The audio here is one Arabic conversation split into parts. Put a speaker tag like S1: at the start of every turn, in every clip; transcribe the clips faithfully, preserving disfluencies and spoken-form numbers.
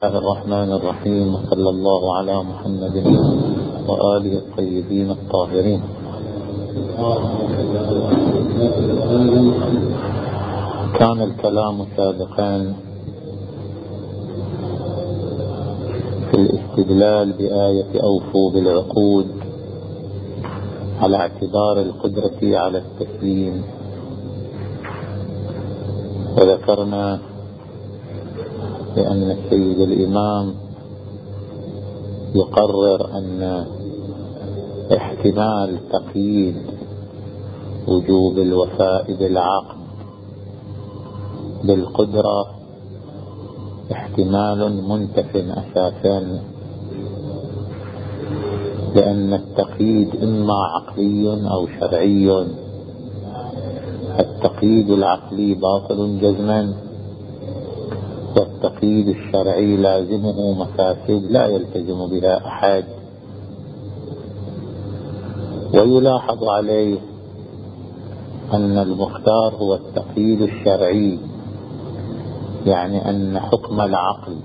S1: الله الرحمن الرحيم، وصلى الله على محمد وآله الطيبين الطاهرين. كان الكلام سابقا في الاستدلال بآية أوفوا بالعقود على اعتبار القدرة على التسليم، وذكرنا بأن السيد الإمام يقرر أن احتمال تقييد وجوب الوفاء بالعقد بالقدرة احتمال منتف أساسا، لأن التقييد إما عقلي أو شرعي. التقييد العقلي باطل جزما، والتقييد الشرعي لازمه مفاسد لا يلتزم بها أحد. ويلاحظ عليه أن المختار هو التقييد الشرعي، يعني أن حكم العقل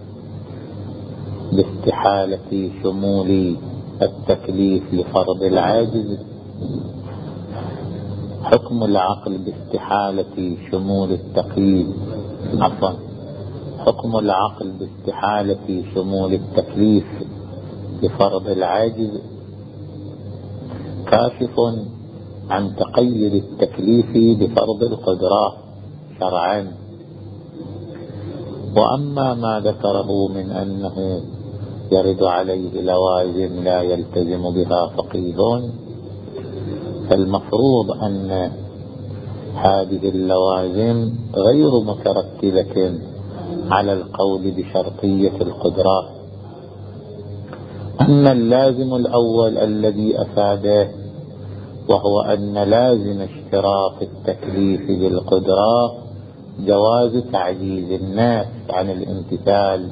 S1: باستحالة شمول التكليف لفرض العاجز، حكم العقل باستحالة شمول التقييد عفوا حكم العقل باستحالة شمول التكليف لفرض العاجز كاشف عن تقييد التكليف بفرض القدرة شرعا. وأما ما ذكره من أنه يرد عليه لوازم لا يلتزم بها فقيه، فالمفروض أن هذه اللوازم غير مترتبة على القول بشرطية القدرة. أما اللازم الأول الذي أفاده، وهو أن لازم اشتراط التكليف بالقدرة جواز تعجيز الناس عن الامتثال،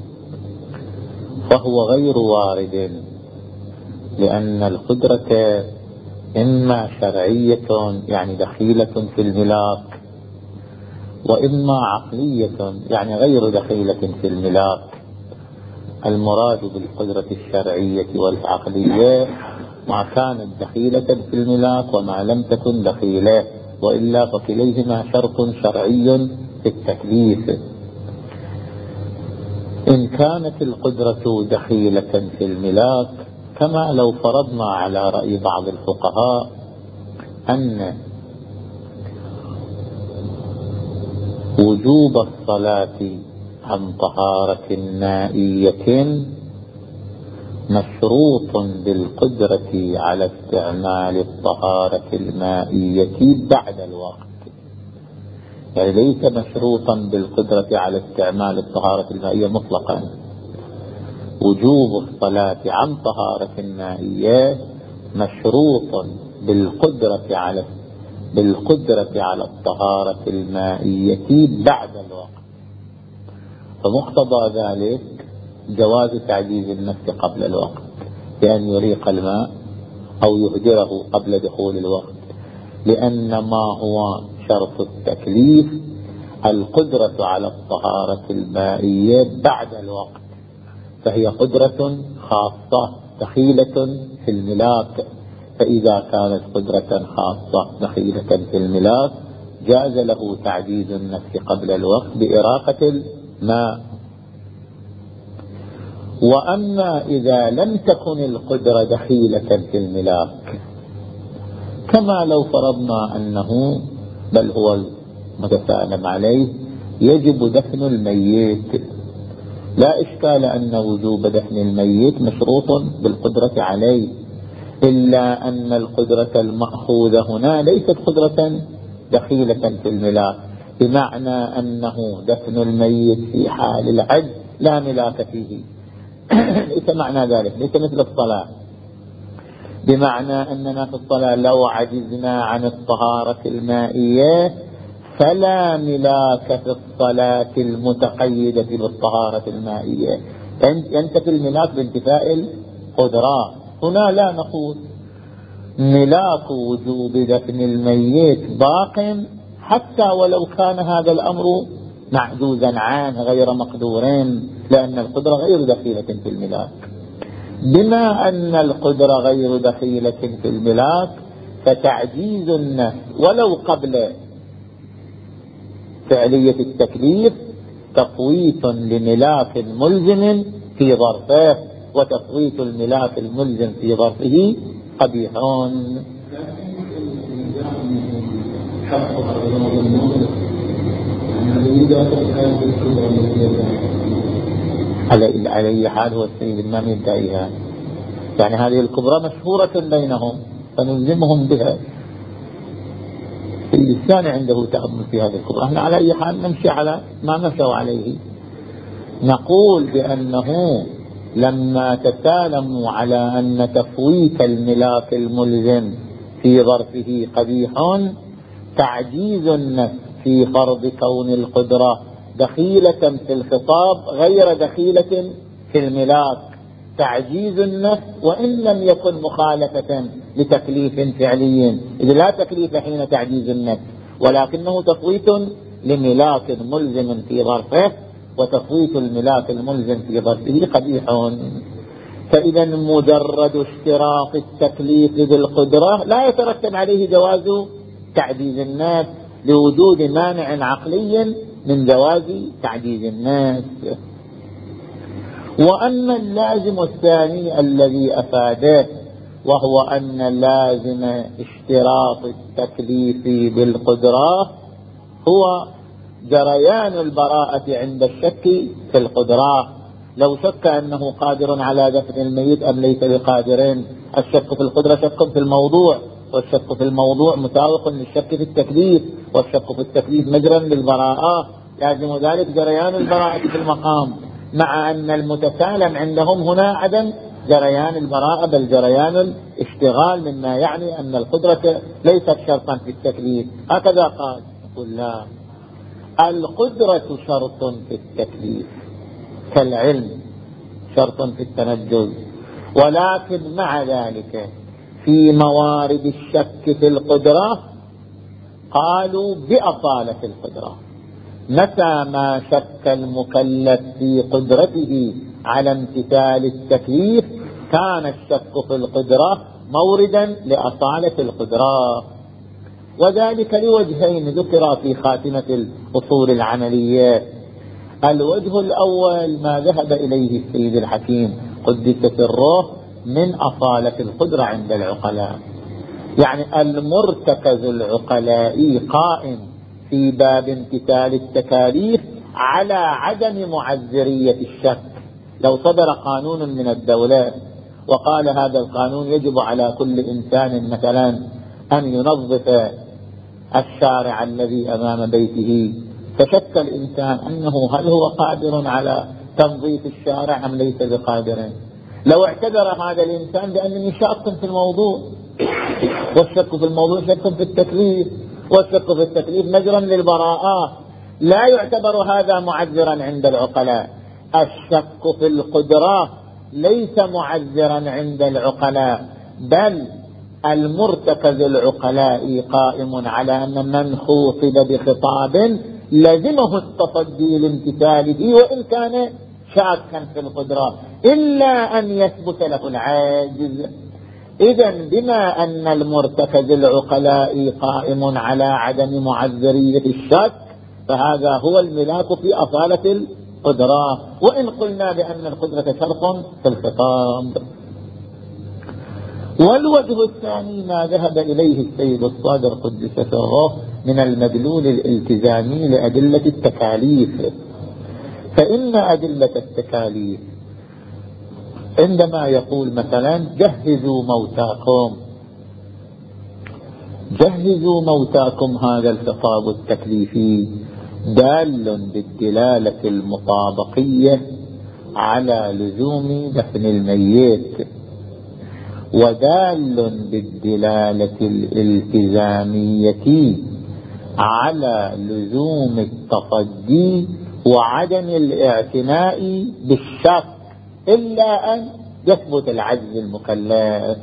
S1: فهو غير وارد، لأن القدرة إما شرعية يعني دخيلة في الملاك، وإما عقلية يعني غير دخيلة في الملاك. المراد بالقدرة الشرعية والعقلية ما كانت دخيلة في الملاك وما لم تكن دخيلة، وإلا فكليهما شرط شرعي في التكليف. إن كانت القدرة دخيلة في الملاك، كما لو فرضنا على رأي بعض الفقهاء أن وجوب الصلاة عن طهارة مائية مشروط بالقدرة على استعمال الطهارة المائية بعد الوقت، يعني ليس مشروطا بالقدرة على استعمال الطهارة المائية مطلقا. وجوب الصلاة عن طهارة مائية مشروط بالقدرة على بالقدرة على الطهارة المائية بعد الوقت، فمقتضى ذلك جواز تعجيز النفس قبل الوقت بأن يريق الماء أو يهدره قبل دخول الوقت، لأن ما هو شرط التكليف القدرة على الطهارة المائية بعد الوقت، فهي قدرة خاصة دخيلة في الملاك. فإذا كانت قدرة خاصة دخيلة في الملاك جاز له تعجيز النفس قبل الوقت بإراقة الماء. وأما إذا لم تكن القدرة دخيلة في الملاك، كما لو فرضنا أنه بل هو متسالم عليه يجب دفن الميت، لا إشكال أن وجوب دفن الميت مشروط بالقدرة عليه، إلا أن القدرة المأخوذة هنا ليست قدرة دخيلة في الملاك، بمعنى أنه دفن الميت في حال العجز لا ملاك فيه. ليس معنى ذلك، ليس مثل الصلاة، بمعنى أننا في الصلاة لو عجزنا عن الطهارة المائية فلا ملاك في الصلاة المتقيدة بالطهارة المائية، ينتفي الملاك بانتفاء القدرة. هنا لا نقول ملاك وجوب دفن الميت باق حتى ولو كان هذا الأمر معجوزا عنه غير مقدورين، لأن القدرة غير دخيلة في الملاك. بما أن القدرة غير دخيلة في الملاك فتعجيز النفس ولو قبل فعلية التكليف تفويت لملاك ملزم في ظرفه، وتفويت الملاك الملزم في ظرفه قبيح. على أي حال هو السيد الإمام يدعيها، يعني هذه الكبرى مشهورة بينهم فنلزمهم بها. الإنسان عنده تأمل في هذه الكبرى. احنا على أي حال نمشي على ما مشوا عليه. نقول بأنه لما تسالموا على أن تفويت الملاك الملزم في ظرفه قبيح، تعجيز النفس في فرض كون القدرة دخيلة في الخطاب غير دخيلة في الملاك، تعجيز النفس وإن لم يكن مخالفة لتكليف فعلي، إذ لا تكليف حين تعجيز النفس، ولكنه تفويت لملاك ملزم في ظرفه، وتفويت الملاك الملزم في ظرفه قبيح. فإذا مجرد اشتراط التكليف بالقدرة لا يترتب عليه جواز تعجيز الناس لوجود مانع عقلي من جواز تعجيز الناس. وأما اللازم الثاني الذي أفاده، وهو أن لازم اشتراط التكليف بالقدرة هو جريان البراءة عند الشك في القدرة. لو شك أنه قادر على دفن الميت أم ليس بقادر، الشك في القدرة شك في الموضوع، والشك في الموضوع مساوق للشك في التكليف، والشك في التكليف مجرا للبراءة، لازم ذلك جريان البراءة في المقام، مع أن المتسالم عندهم هنا عدم جريان البراءة بل جريان الاشتغال، مما يعني أن القدرة ليست شرطا في التكليف. هكذا قال. يقول لا، القدرة شرط في التكليف كالعلم شرط في التنجز، ولكن مع ذلك في موارد الشك في القدرة قالوا بأصالة القدرة. متى ما شك المكلف في قدرته على امتثال التكليف كان الشك في القدرة موردا لأصالة القدرة، وذلك لوجهين ذكر في خاتمة الأصول العملية. الوجه الأول ما ذهب إليه السيد الحكيم قدس سره من أصالة القدرة عند العقلاء، يعني المرتكز العقلائي قائم في باب امتثال التكاليف على عدم معذرية الشك. لو صدر قانون من الدولة وقال هذا القانون يجب على كل إنسان مثلا أن ينظف الشارع الذي أمام بيته، فشك الإنسان أنه هل هو قادر على تنظيف الشارع أم ليس بقادر، لو اعتذر هذا الإنسان بأنني شاك في الموضوع، والشك في الموضوع شك في التكليف، والشك في التكليف مجرا للبراءة، لا يعتبر هذا معذرا عند العقلاء. الشك في القدرة ليس معذرا عند العقلاء، بل المرتكز العقلائي قائم على أن من خوطب بخطاب لزمه التصدي لامتثاله وإن كان شاكا في القدرة إلا أن يثبت له العاجز. إذن بما أن المرتكز العقلائي قائم على عدم معذرية الشك فهذا هو الملاك في أصالة القدرة، وإن قلنا بأن القدرة شرط في الخطاب. والوجه الثاني ما ذهب إليه السيد الصادر قدس سره من المدلول الالتزامي لأدلة التكاليف. فإن أدلة التكاليف عندما يقول مثلا جهزوا موتاكم، جهزوا موتاكم، هذا الخطاب التكليفي دال بالدلالة المطابقية على لزوم دفن الميت، ودال بالدلالة الالتزامية على لزوم التصدي وعدم الاعتناء بالشك إلا أن يثبت العجز المكلف.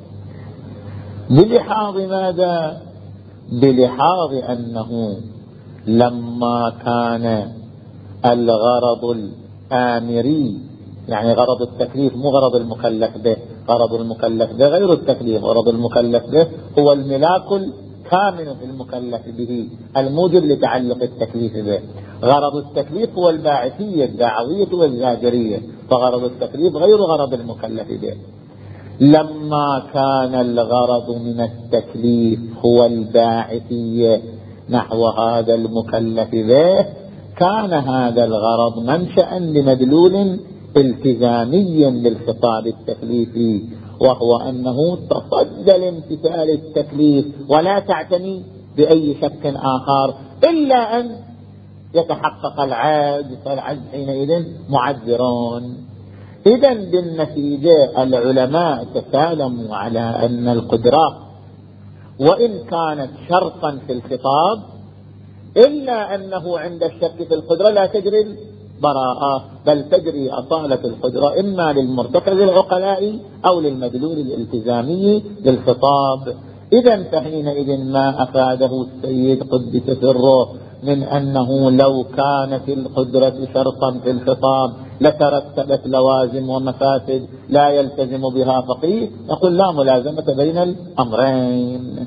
S1: بلحاظ ماذا؟ بلحاظ أنه لما كان الغرض الآمري، يعني غرض التكليف مو غرض المكلف به، غرض المكلف به غير التكليف، غرض المكلف به هو الملاك الكامن في المكلف به الموجب لتعلق التكليف به. غرض التكليف هو الباعثية الدعوية والزاجرية، فغرض التكليف غير غرض المكلف به. لما كان الغرض من التكليف هو الباعثية نحو هذا المكلف به، كان هذا الغرض منشأ لمدلول التزامي للخطاب التكليفي، وهو أنه تصدى لامتثال التكليف ولا تعتني بأي شك آخر إلا أن يتحقق العجز، فالعجز حينئذ معذرون. إذا بالنتيجة العلماء تسالموا على أن القدرة وإن كانت شرطا في الخطاب إلا أنه عند الشك في القدرة لا تجري البراءة، بل تجري أصالة القدرة إما للمرتكز العقلاء أو للمدلول الالتزامي للخطاب. إذا فحينئذ ما أفاده السيد قدس سره من أنه لو كانت القدرة شرطا في الخطاب لترتبت لوازم ومفاسد لا يلتزم بها فقيه، يقول لا ملازمة بين الأمرين.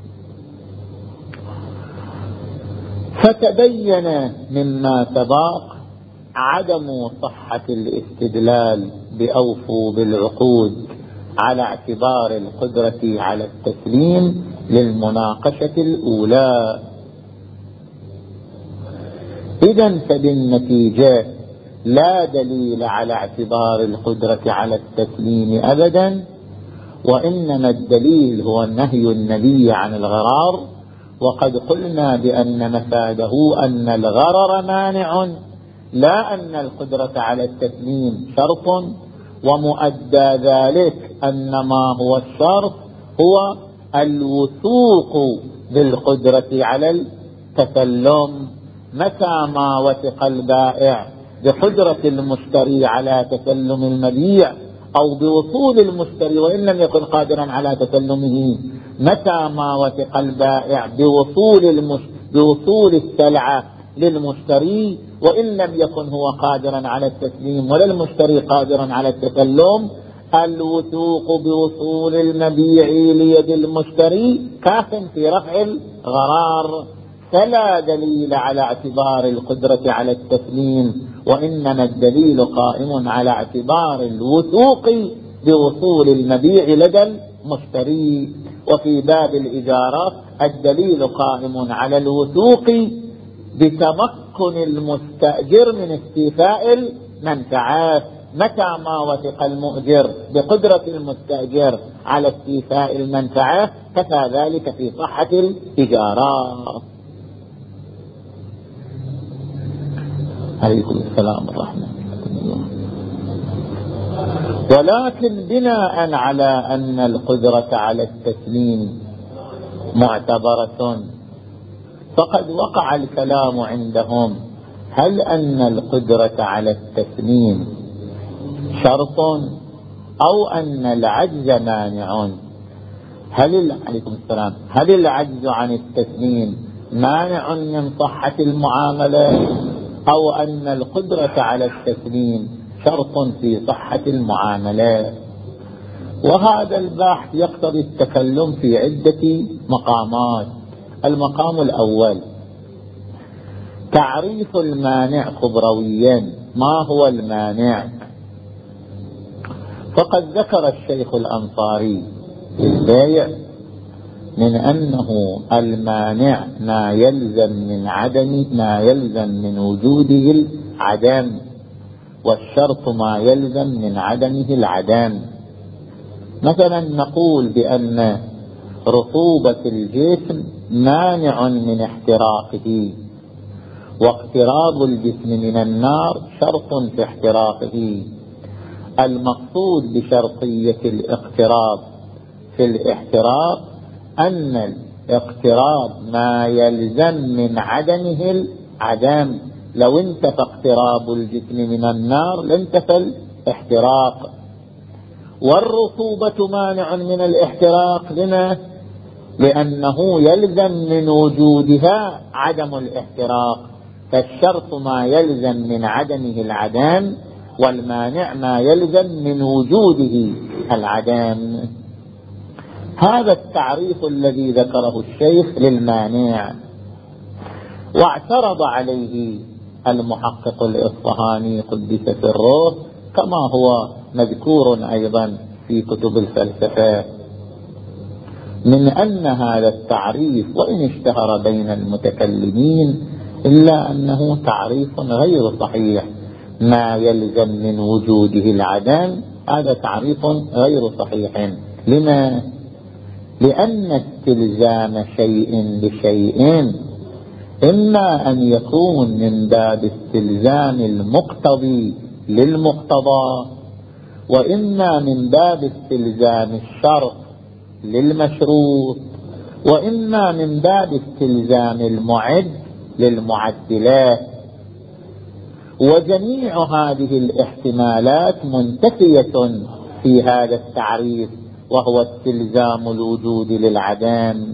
S1: فتبين مما سبق عدم صحة الاستدلال بأوفوا بالعقود على اعتبار القدرة على التسليم للمناقشة الأولى. إذن فبالنتيجة لا دليل على اعتبار القدرة على التسليم أبدا، وإنما الدليل هو نهي النبي عن الغرار، وقد قلنا بأن مفاده أن الغرر مانع لا أن القدرة على التسليم شرط، ومؤدى ذلك أن ما هو الشرط هو الوثوق بالقدرة على التسلم. متى ما وثق البائع بقدرة المشتري على تسلم المبيع أو بوصول المشتري وإن لم يكن قادرا على تسلمه، متى ما وثق البائع بوصول, المش... بوصول السلعة للمشتري وإن لم يكن هو قادرا على التسليم ولا المشتري قادرا على التسلم، الوثوق بوصول المبيع ليد المشتري كاف في رفع الغرار. فلا دليل على اعتبار القدرة على التسليم، وإنما الدليل قائم على اعتبار الوثوق بوصول المبيع لدى المشتري. وفي باب الإجارة الدليل قائم على الوثوق بتمكن المستأجر من استيفاء المنفعة. متى ما وثق المؤجر بقدرة المستأجر على استيفاء المنفعة كفى ذلك في صحة الإجارة. عليكم السلام ورحمة الله. ولكن بناء على أن القدرة على التسليم معتبرة، فقد وقع الكلام عندهم هل أن القدرة على التسليم شرط أو أن العجز مانع؟ هل عليكم السلام هل العجز عن التسليم مانع من صحة المعاملة أو أن القدرة على التسليم شرط في صحة المعاملة؟ وهذا البحث يقتضي التكلم في عدة مقامات. المقام الأول تعريف المانع خبرويا. ما هو المانع؟ فقد ذكر الشيخ الأنصاري في البيع من أنه المانع ما يلزم من عدم ما يلزم من وجوده العدم، والشرط ما يلزم من عدمه العدم. مثلا نقول بأن رطوبة الجسم مانع من احتراقه، واقتراب الجسم من النار شرط في احتراقه. المقصود بشرطية الاقتراب في الاحتراق أن الاقتراب ما يلزم من عدمه العدم. لو انتفى اقتراب الجسم من النار لانتفى الاحتراق. والرطوبة مانع من الاحتراق لما؟ لأنه يلزم من وجودها عدم الاحتراق، فالشرط ما يلزم من عدمه العدم، والمانع ما يلزم من وجوده العدم. هذا التعريف الذي ذكره الشيخ للمانع، واعترض عليه المحقق الإصفهاني قدس سره كما هو مذكور أيضا في كتب الفلسفة، من أن هذا التعريف وإن اشتهر بين المتكلمين إلا أنه تعريف غير صحيح. ما يلزم من وجوده العدم هذا تعريف غير صحيح. لما؟ لأن استلزام شيء بشيء إما أن يكون من باب استلزام المقتضي للمقتضى، وإما من باب استلزام الشرط للمشروط، وإما من باب استلزام المعد للمعدلات. وجميع هذه الاحتمالات منتفية في هذا التعريف، وهو استلزام الوجود للعدم.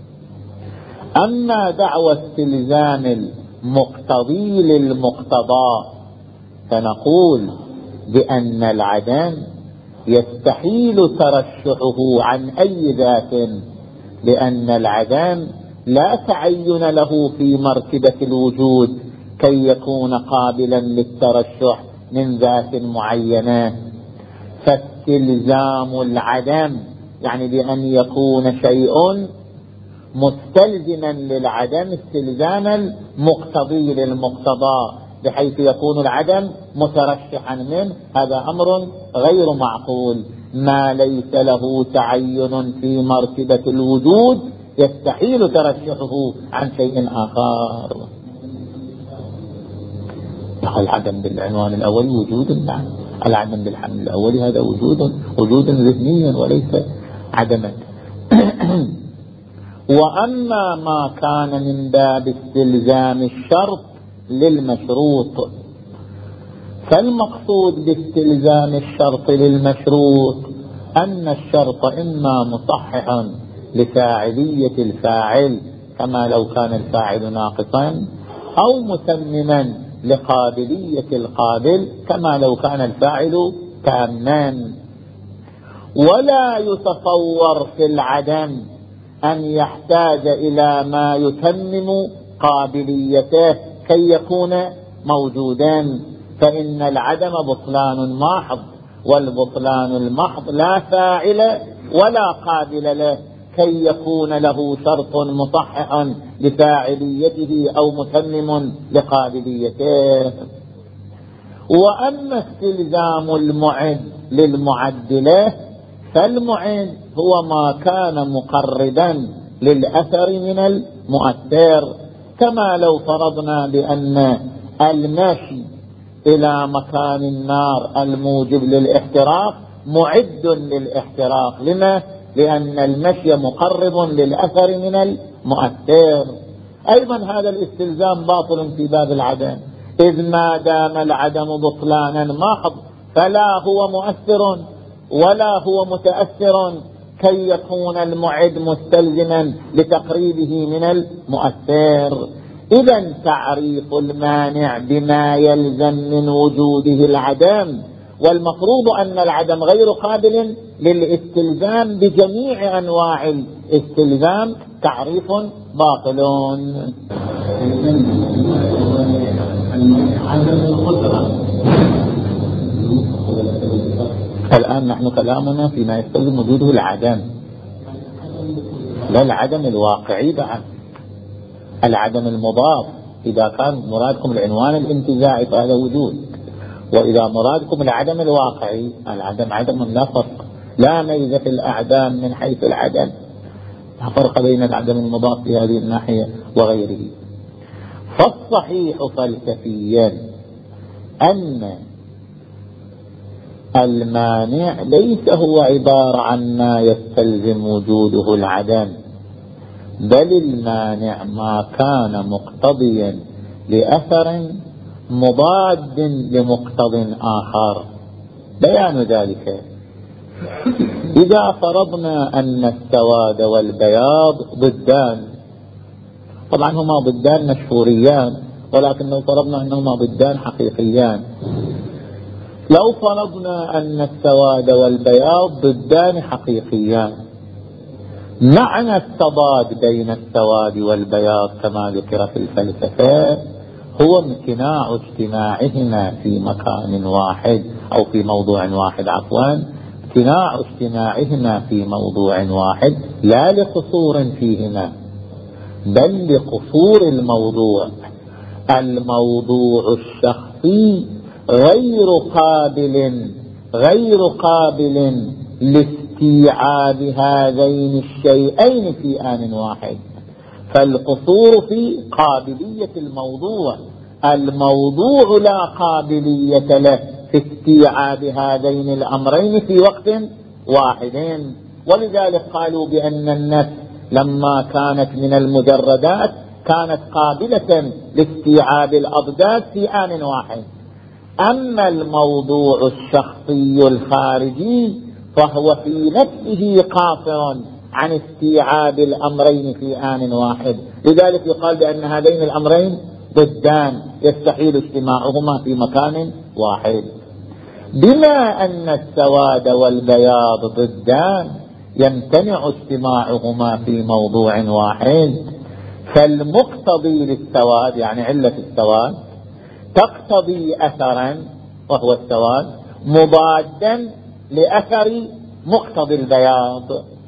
S1: أما دعوى استلزام المقتضي للمقتضى فنقول بأن العدم يستحيل ترشحه عن أي ذات، لأن العدم لا تعين له في مرتبة الوجود كي يكون قابلا للترشح من ذات معينة. فاستلزام العدم يعني بأن يكون شيء مستلزما للعدم استلزاما مقتضي للمقتضى، بحيث يكون العدم مترشحا منه، هذا أمر غير معقول. ما ليس له تعين في مرتبة الوجود يستحيل ترشحه عن شيء آخر. العدم بالعنوان الأول وجود، نعم. العدم بالحمل الأول هذا وجود وجود ذهنيا وليس عدما. وأما ما كان من باب استلزام الشرط للمشروط فالمقصود باستلزام الشرط للمشروط أن الشرط إما مصحح لفاعلية الفاعل كما لو كان الفاعل ناقصا، أو متمما لقابلية القابل كما لو كان الفاعل تاما. ولا يتصور في العدم أن يحتاج إلى ما يتمم قابليته كي يكون موجودا، فإن العدم بطلان محض، والبطلان المحض لا فاعل ولا قابل له كي يكون له شرط مصحح لفاعليته أو متمم لقابليته. وأما استلزام المعد للمعدله فالمعد هو ما كان مقربا للأثر من المؤثر، كما لو فرضنا بأن المشي إلى مكان النار الموجب للاحتراق معد للاحتراق. لما؟ لأن المشي مقرب للأثر من المؤثر. أيضا هذا الاستلزام باطل في باب العدم، إذ ما دام العدم بطلانا محض فلا هو مؤثر ولا هو متأثر كي يكون المعد مستلزما لتقريبه من المؤثر. إذا تعريف المانع بما يلزم من وجوده العدم، والمفروض أن العدم غير قابل للاستلزام بجميع أنواع الاستلزام، تعريف باطل. عدم القدرة. الآن نحن كلامنا فيما يستلزم وجوده العدم، لا العدم الواقعي بعد، العدم المضاف. إذا كان مرادكم العنوان الانتزاعي فهذا وجود، وإذا مرادكم العدم الواقعي العدم عدم لا فرق، لا ميزة في الأعدام من حيث العدم، لا فرق بين العدم المضاف في هذه الناحية وغيره. فالصحيح فلسفيا أن المانع ليس هو عبارة عن ما يستلزم وجوده العدم، بل المانع ما كان مقتضيا لأثر مضاد لمقتض آخر. بيان ذلك إذا فرضنا أن السواد والبياض ضدان، طبعا هما ضدان مشهوريان، ولكن لو فرضنا أنهما ضدان حقيقيان، لو فرضنا أن السواد والبياض ضدان حقيقيان، معنى التضاد بين السواد والبياض كما ذكر في الفلسفة هو امتناع اجتماعهما في مكان واحد أو في موضوع واحد، عفوا امتناع اجتماعهما في موضوع واحد لا لقصور فيهما بل لقصور الموضوع. الموضوع الشخصي غير قابل غير قابل لاستيعاب هذين الشيئين في آن واحد، فالقصور في قابلية الموضوع، الموضوع لا قابلية له في استيعاب هذين الأمرين في وقت واحد. ولذلك قالوا بأن النفس لما كانت من المجردات كانت قابلة لاستيعاب الأضداد في آن واحد. أما الموضوع الشخصي الخارجي فهو في نفسه قاصر عن استيعاب الأمرين في آن واحد، لذلك يقال بأن هذين الأمرين ضدان يستحيل اجتماعهما في مكان واحد. بما أن السواد والبياض ضدان يمتنع اجتماعهما في موضوع واحد، فالمقتضي للسواد يعني علة السواد تقتضي أثرا وهو السواد مضادا لأثر مقتضي البياض.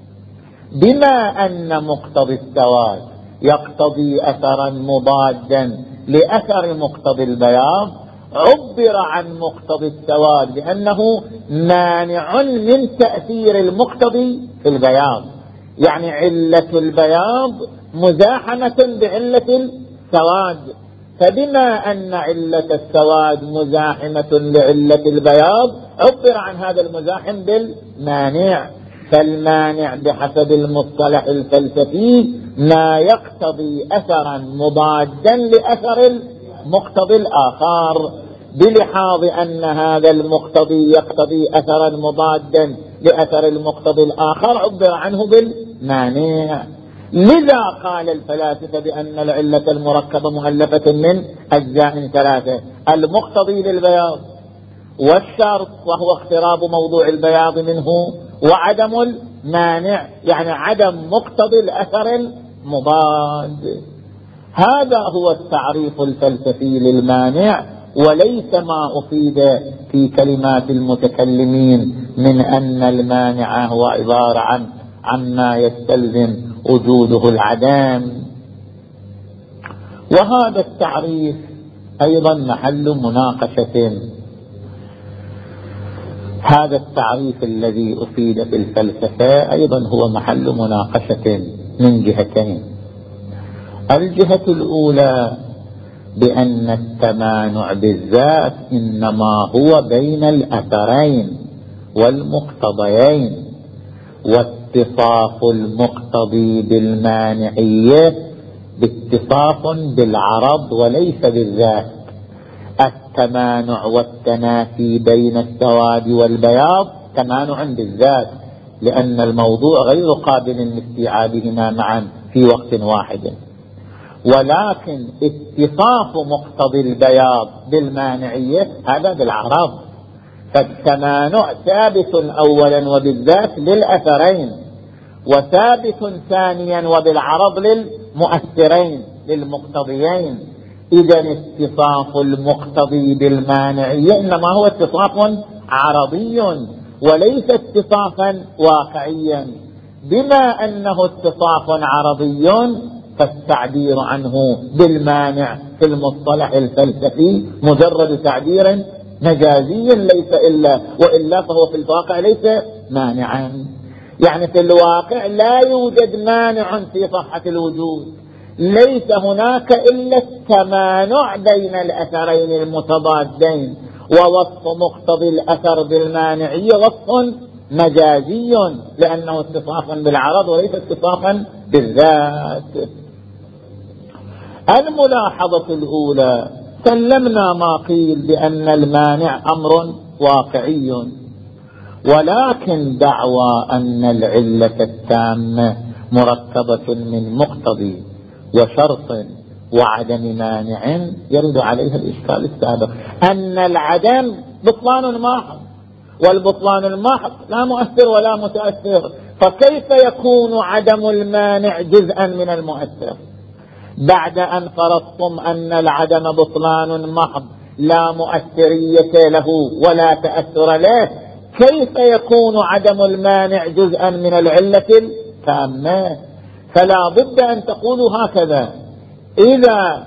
S1: بما أن مقتضي السواد يقتضي أثرا مضادا لأثر مقتضي البياض، عبر عن مقتضي السواد بأنه مانع من تأثير المقتضي في البياض، يعني علة البياض مزاحمة بعلة السواد. فبما أن علة السواد مزاحمة لعلة البياض عبر عن هذا المزاحم بالمانع، فالمانع بحسب المصطلح الفلسفي ما يقتضي أثرا مضادا لأثر المقتضي الآخر، بلحاظ أن هذا المقتضي يقتضي أثرا مضادا لأثر المقتضي الآخر عبر عنه بالمانع. لذا قال الفلاسفة بأن العلة المركبة مؤلفة من أجزاء ثلاثة: المقتضي للبياض، والشرط وهو اقتراب موضوع البياض منه، وعدم المانع يعني عدم مقتضي الأثر المضاد. هذا هو التعريف الفلسفي للمانع، وليس ما أفيد في كلمات المتكلمين من أن المانع هو عبارة عن عما يستلزم وجوده العدم. وهذا التعريف أيضا محل مناقشة. هذا التعريف الذي أفيد في الفلسفة أيضا هو محل مناقشة من جهتين. الجهة الأولى بأن التمانع بالذات إنما هو بين الأثرين والمقتضيين، واتصاف المقتضي بالمانعية باتصاف بالعرض وليس بالذات. التمانع والتنافي بين السواد والبياض تمانع بالذات، لأن الموضوع غير قابل لاستيعابهما معا في وقت واحد، ولكن اتصاف مقتضي البياض بالمانعية هذا بالعرض. فالتمانع ثابت أولا وبالذات للأثرين، وثابت ثانيا وبالعرض للمؤثرين للمقتضيين. إذا اتصاف المقتضي بالمانعية إنما هو اتصاف عرضي وليس اتصافا واقعيا. بما أنه اتصاف عرضي فالتعبير عنه بالمانع في المصطلح الفلسفي مجرد تعبير مجازي ليس إلا، وإلا فهو في الواقع ليس مانعا. يعني في الواقع لا يوجد مانع في صحة الوجود، ليس هناك إلا التمانع بين الأثرين المتضادين، ووصف مقتضي الأثر بالمانعية وصف مجازي لأنه اتصافا بالعرض وليس اتصافا بالذات. الملاحظة الأولى: سلمنا ما قيل بأن المانع أمر واقعي، ولكن دعوى أن العلة التامة مركبة من مقتضي وشرط وعدم مانع يرد عليها الإشكال السابق، أن العدم بطلان محض، والبطلان المحض لا مؤثر ولا متأثر، فكيف يكون عدم المانع جزءا من المؤثر؟ بعد أن فرضتم أن العدم بطلان محض لا مؤثرية له ولا تأثر له، كيف يكون عدم المانع جزءا من العلة التامة؟ فلا بد أن تقولوا هكذا: إذا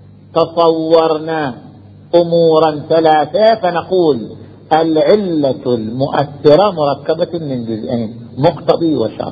S1: تصورنا أمورا ثلاثة فنقول العلة المؤثرة مركبة من جزئين، مقتضي وشرط،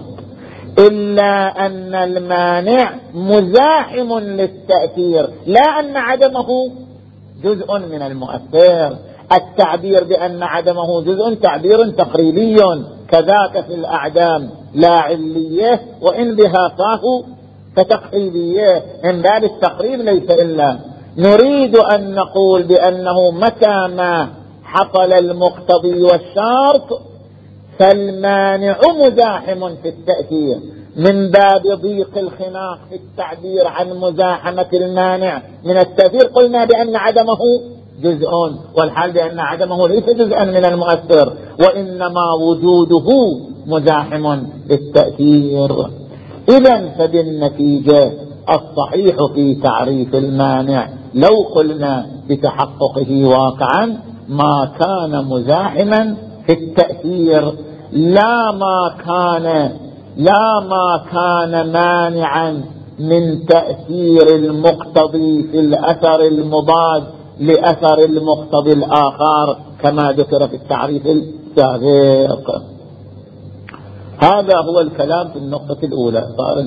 S1: إلا أن المانع مزاحم للتأثير، لا أن عدمه جزء من المؤثر. التعبير بأن عدمه جزء تعبير تقريبي، كذاك في الأعدام لا علية وإن بها فاه فتقريبية، من باب التقريب ليس إلا. نريد أن نقول بأنه متى ما حصل المقتضي والشرط فالمانع مزاحم في التأثير، من باب ضيق الخناق في التعبير عن مزاحمة المانع من التأثير قلنا بأن عدمه جزء، والحال بأن عدمه ليس جزءا من المؤثر، وإنما وجوده مزاحم للتأثير. إذن فبالنتيجة الصحيح في تعريف المانع لو قلنا بتحققه واقعا ما كان مزاحما في التأثير، لا ما كان لا ما كان مانعا من تأثير المقتضي في الأثر المضاد لأثر المقتضي الآخر كما ذكر في التعريف السابق. هذا هو الكلام في النقطة الأولى. صار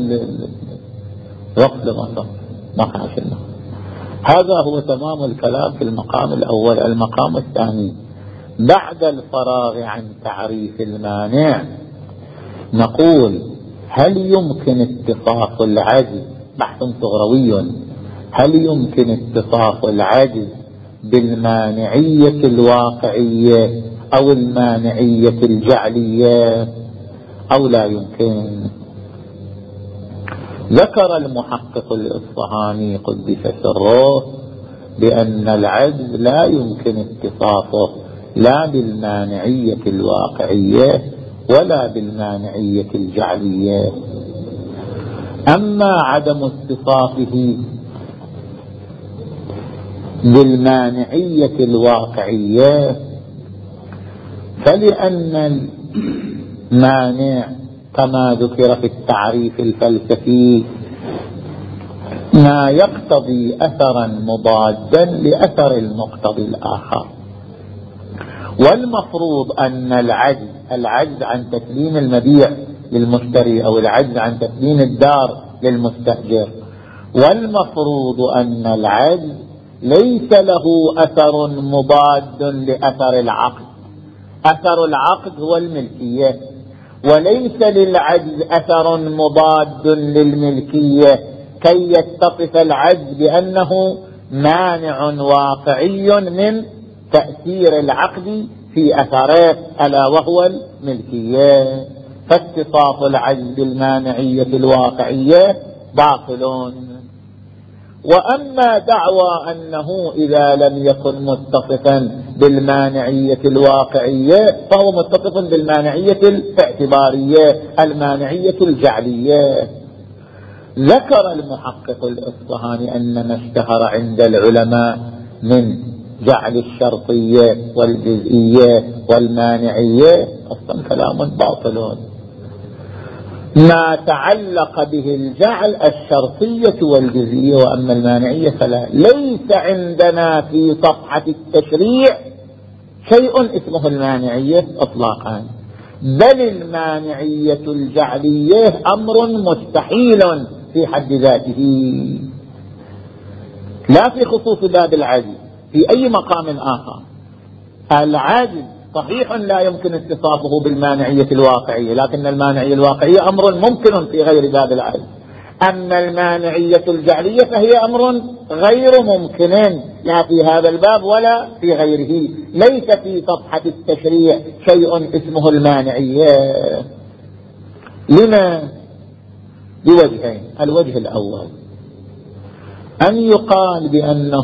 S1: الوقت لمصر ما حاشلنا. هذا هو تمام الكلام في المقام الأول. المقام الثاني بعد الفراغ عن تعريف المانع نقول: هل يمكن اتصاف العجز، بحث صغروي، هل يمكن اتصاف العجز بالمانعية الواقعية أو المانعية الجعلية أو لا يمكن؟ ذكر المحقق الإصفهاني قدس سره بأن العجز لا يمكن اتصافه لا بالمانعية الواقعية ولا بالمانعية الجعلية. أما عدم اتصافه بالمانعية الواقعية فلأن المانع كما ذكر في التعريف الفلسفي ما يقتضي أثرا مضادا لأثر المقتضي الآخر، والمفروض أن العجز العجز عن تسليم المبيع للمشتري أو العجز عن تسليم الدار للمستأجر، والمفروض أن العجز ليس له أثر مضاد لأثر العقد. أثر العقد هو الملكية، وليس للعجز أثر مضاد للملكية كي يتصف العجز بأنه مانع واقعي من تأثير العقد في أثره ألا وهو الملكية، فاتصاف العجز بالمانعية الواقعية باطل. وأما دعوى أنه إذا لم يكن متصفا بالمانعية الواقعية فهو متصف بالمانعية الاعتبارية المانعية الجعلية، ذكر المحقق الإصفهاني أن ما اشتهر عند العلماء من جعل الشرطية والجزئية والمانعية أصلا كلام باطل. ما تعلق به الجعل الشرطية والجزئية، وأما المانعية فلا. ليس عندنا في صفحة التشريع شيء اسمه المانعية إطلاقا، بل المانعية الجعلية أمر مستحيل في حد ذاته، لا في خصوص باب العجز، في أي مقام آخر. العجز صحيح لا يمكن اتصافه بالمانعية الواقعية، لكن المانعية الواقعية أمر ممكن في غير باب العجز. أما المانعية الجعلية فهي أمر غير ممكن لا في هذا الباب ولا في غيره. ليس في صفحة التشريع شيء اسمه المانعية. لما؟ بوجهين. الوجه الأول أن يقال بأنه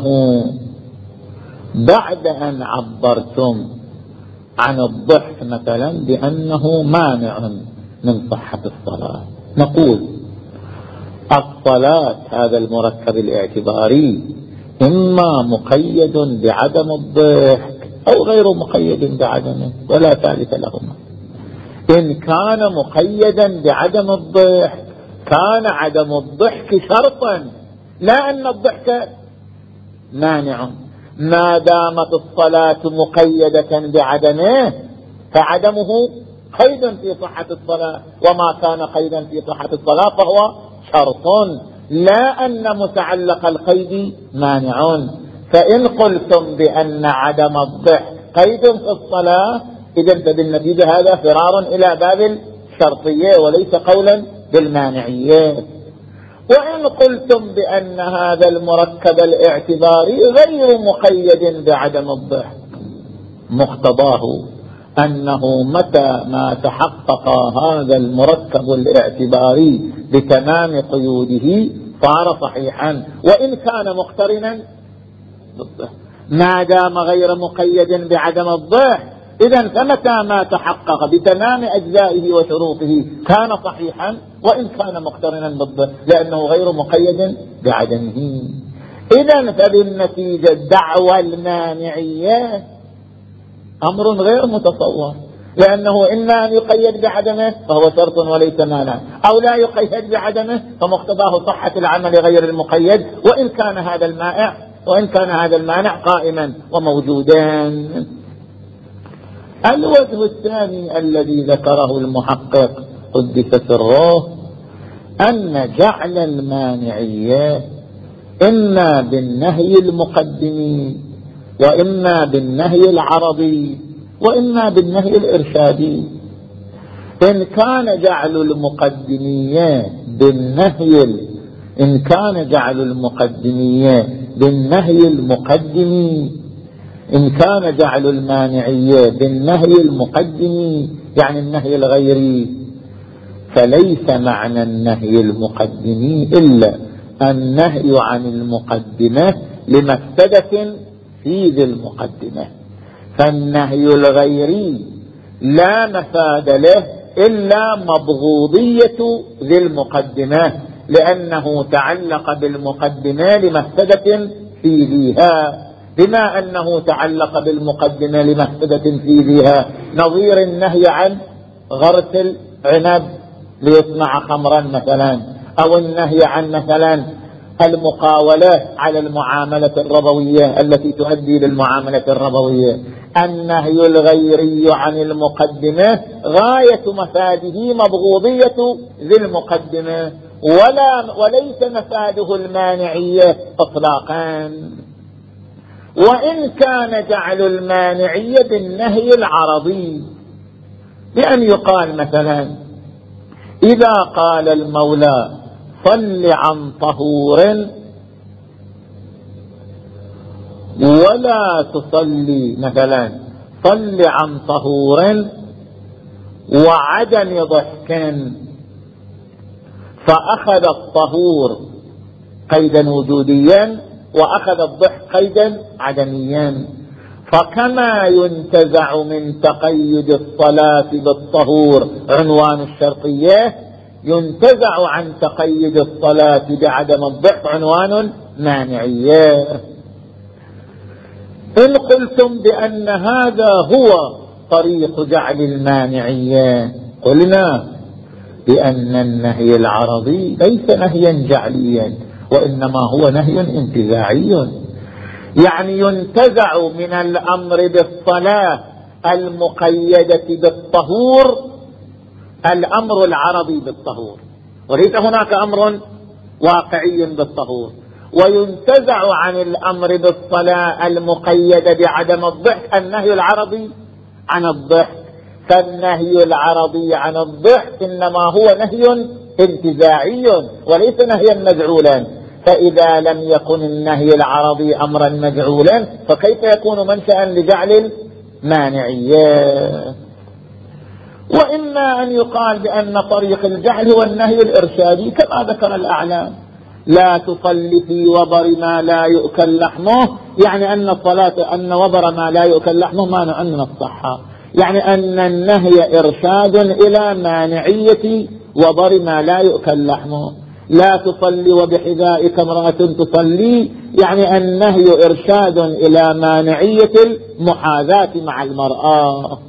S1: بعد أن عبرتم عن الضحك مثلا بأنه مانع من صحة الصلاة، نقول الصلاة هذا المركب الاعتباري إما مقيد بعدم الضحك أو غير مقيد بعدمه ولا ثالث لهما. إن كان مقيدا بعدم الضحك كان عدم الضحك شرطا، لا أن الضحك مانع. ما دامت الصلاة مقيدة بعدمه فعدمه قيد في صحة الصلاة، وما كان قيدا في صحة الصلاة فهو شرط، لا أن متعلق القيد مانع. فإن قلتم بأن عدم الضحك قيد في الصلاة إذن فبالنتيجة هذا فرار إلى باب الشرطية وليس قولا بالمانعية. وإن قلتم بأن هذا المركب الاعتباري غير مقيد بعدم الضحك مقتضاه أنه متى ما تحقق هذا المركب الاعتباري بتمام قيوده صار صحيحا وإن كان مقترنا بالضحك. ما دام غير مقيد بعدم الضحك إذن فمتى ما تحقق بتمام أجزائه وشروطه كان صحيحا وإن كان مقترنا بالضحك لأنه غير مقيد بعدمه. إذن فبالنتيجة دعوى المانعية أمر غير متصور، لأنه إما أن يقيد بعدمه فهو شرط وليس مانع، أو لا يقيد بعدمه فمقتضاه صحة العمل غير المقيد وإن كان هذا المائع وإن كان هذا المانع قائما وموجودا. الوجه الثاني الذي ذكره المحقق قدس سره أن جعل المانعية إما بالنهي المقدمي وإما بالنهي العرضي وإما بالنهي الإرشادي. إن كان جعل المقدمية بالنهي إن كان جعل المقدمية بالنهي المقدمي إن كان جعل المانعية بالنهي المقدمي يعني النهي الغيري فليس معنى النهي المقدمي إلا النهي عن المقدمة لمفسدة في ذي المقدمة. فالنهي الغيري لا مفاد له إلا مبغوضية ذي المقدمة لأنه تعلق بالمقدمة لمفسدة في ذيها. بما أنه تعلق بالمقدمة لمفسدة في ذيها نظير النهي عن غرس العنب ليصنع خمرا مثلا، أو النهي عن مثلا المقاولة على المعاملة الربوية التي تؤدي للمعاملة الربوية. النهي الغيري عن المقدمة غاية مفاده مبغوضية ذي المقدمة ولا وليس مفاده المانعية إطلاقا. وإن كان جعل المانعية بالنهي العرضي بأن يقال مثلا إذا قال المولى صل عن طهور ولا تصلي مثلا صل عن طهور وعدم ضحك فأخذ الطهور قيدا وجوديا وأخذ الضحك قيدا عدميا. فكما ينتزع من تقيد الصلاة بالطهور عنوان الشرطية ينتزع عن تقيد الصلاة بعدم الضحك عنوان مانعية. إن قلتم بأن هذا هو طريق جعل المانعية قلنا بأن النهي العرضي ليس نهيا جعليا وإنما هو نهي انتزاعي، يعني ينتزع من الأمر بالصلاة المقيدة بالطهور الأمر العرضي بالطهور وليس هناك أمر واقعي بالطهور، وينتزع عن الأمر بالصلاة المقيدة بعدم الضحك النهي العرضي عن الضحك. فالنهي العرضي عن الضحك إنما هو نهي انتزاعي وليس نهيا مجعولا. فإذا لم يكن النهي العرضي أمرا مجعولا فكيف يكون منشأ لجعل المانعية؟ وإما أن يقال بأن طريق الجعل هو النهي الإرشادي كما ذكر الأعلام: لا تصل في وبر ما لا يؤكل لحمه، يعني أن الصلاة أن وبر ما لا يؤكل لحمه مانع من الصحة، يعني أن النهي إرشاد إلى مانعية وبر ما لا يؤكل لحمه. لا تصلي وبحذائك امرأة تصلي، يعني النهي إرشاد إلى مانعية المحاذاة مع المرأة.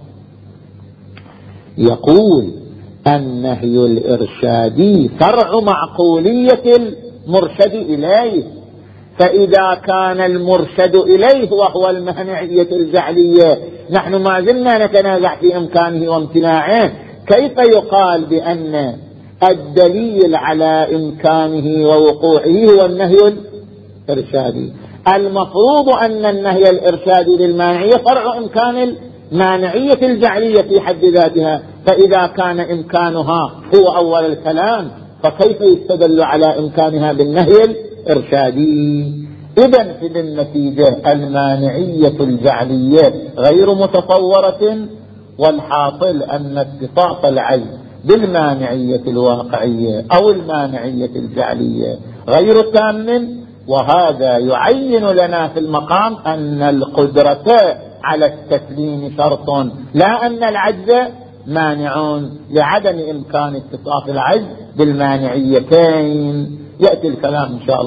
S1: يقول: النهي الإرشادي فرع معقولية المرشد إليه، فإذا كان المرشد إليه وهو المانعية الجعلية نحن ما زلنا نتنازع في إمكانه وامتناعه، كيف يقال بأن الدليل على إمكانه ووقوعه هو النهي الإرشادي؟ المفروض أن النهي الإرشادي للمانعية فرع إمكان المانعية الجعلية في حد ذاتها، فإذا كان إمكانها هو أول الكلام فكيف يستدل على إمكانها بالنهي الإرشادي؟ إذن في النتيجة المانعية الجعلية غير متصورة، والحاصل أن اتصاف العين بالمانعية الواقعية أو المانعية الجعلية غير تام. وهذا يعين لنا في المقام أن القدرة على التسليم شرط، لا أن العجز مانع لعدم إمكان اتصاف العجز بالمانعيتين. يأتي الكلام إن شاء الله.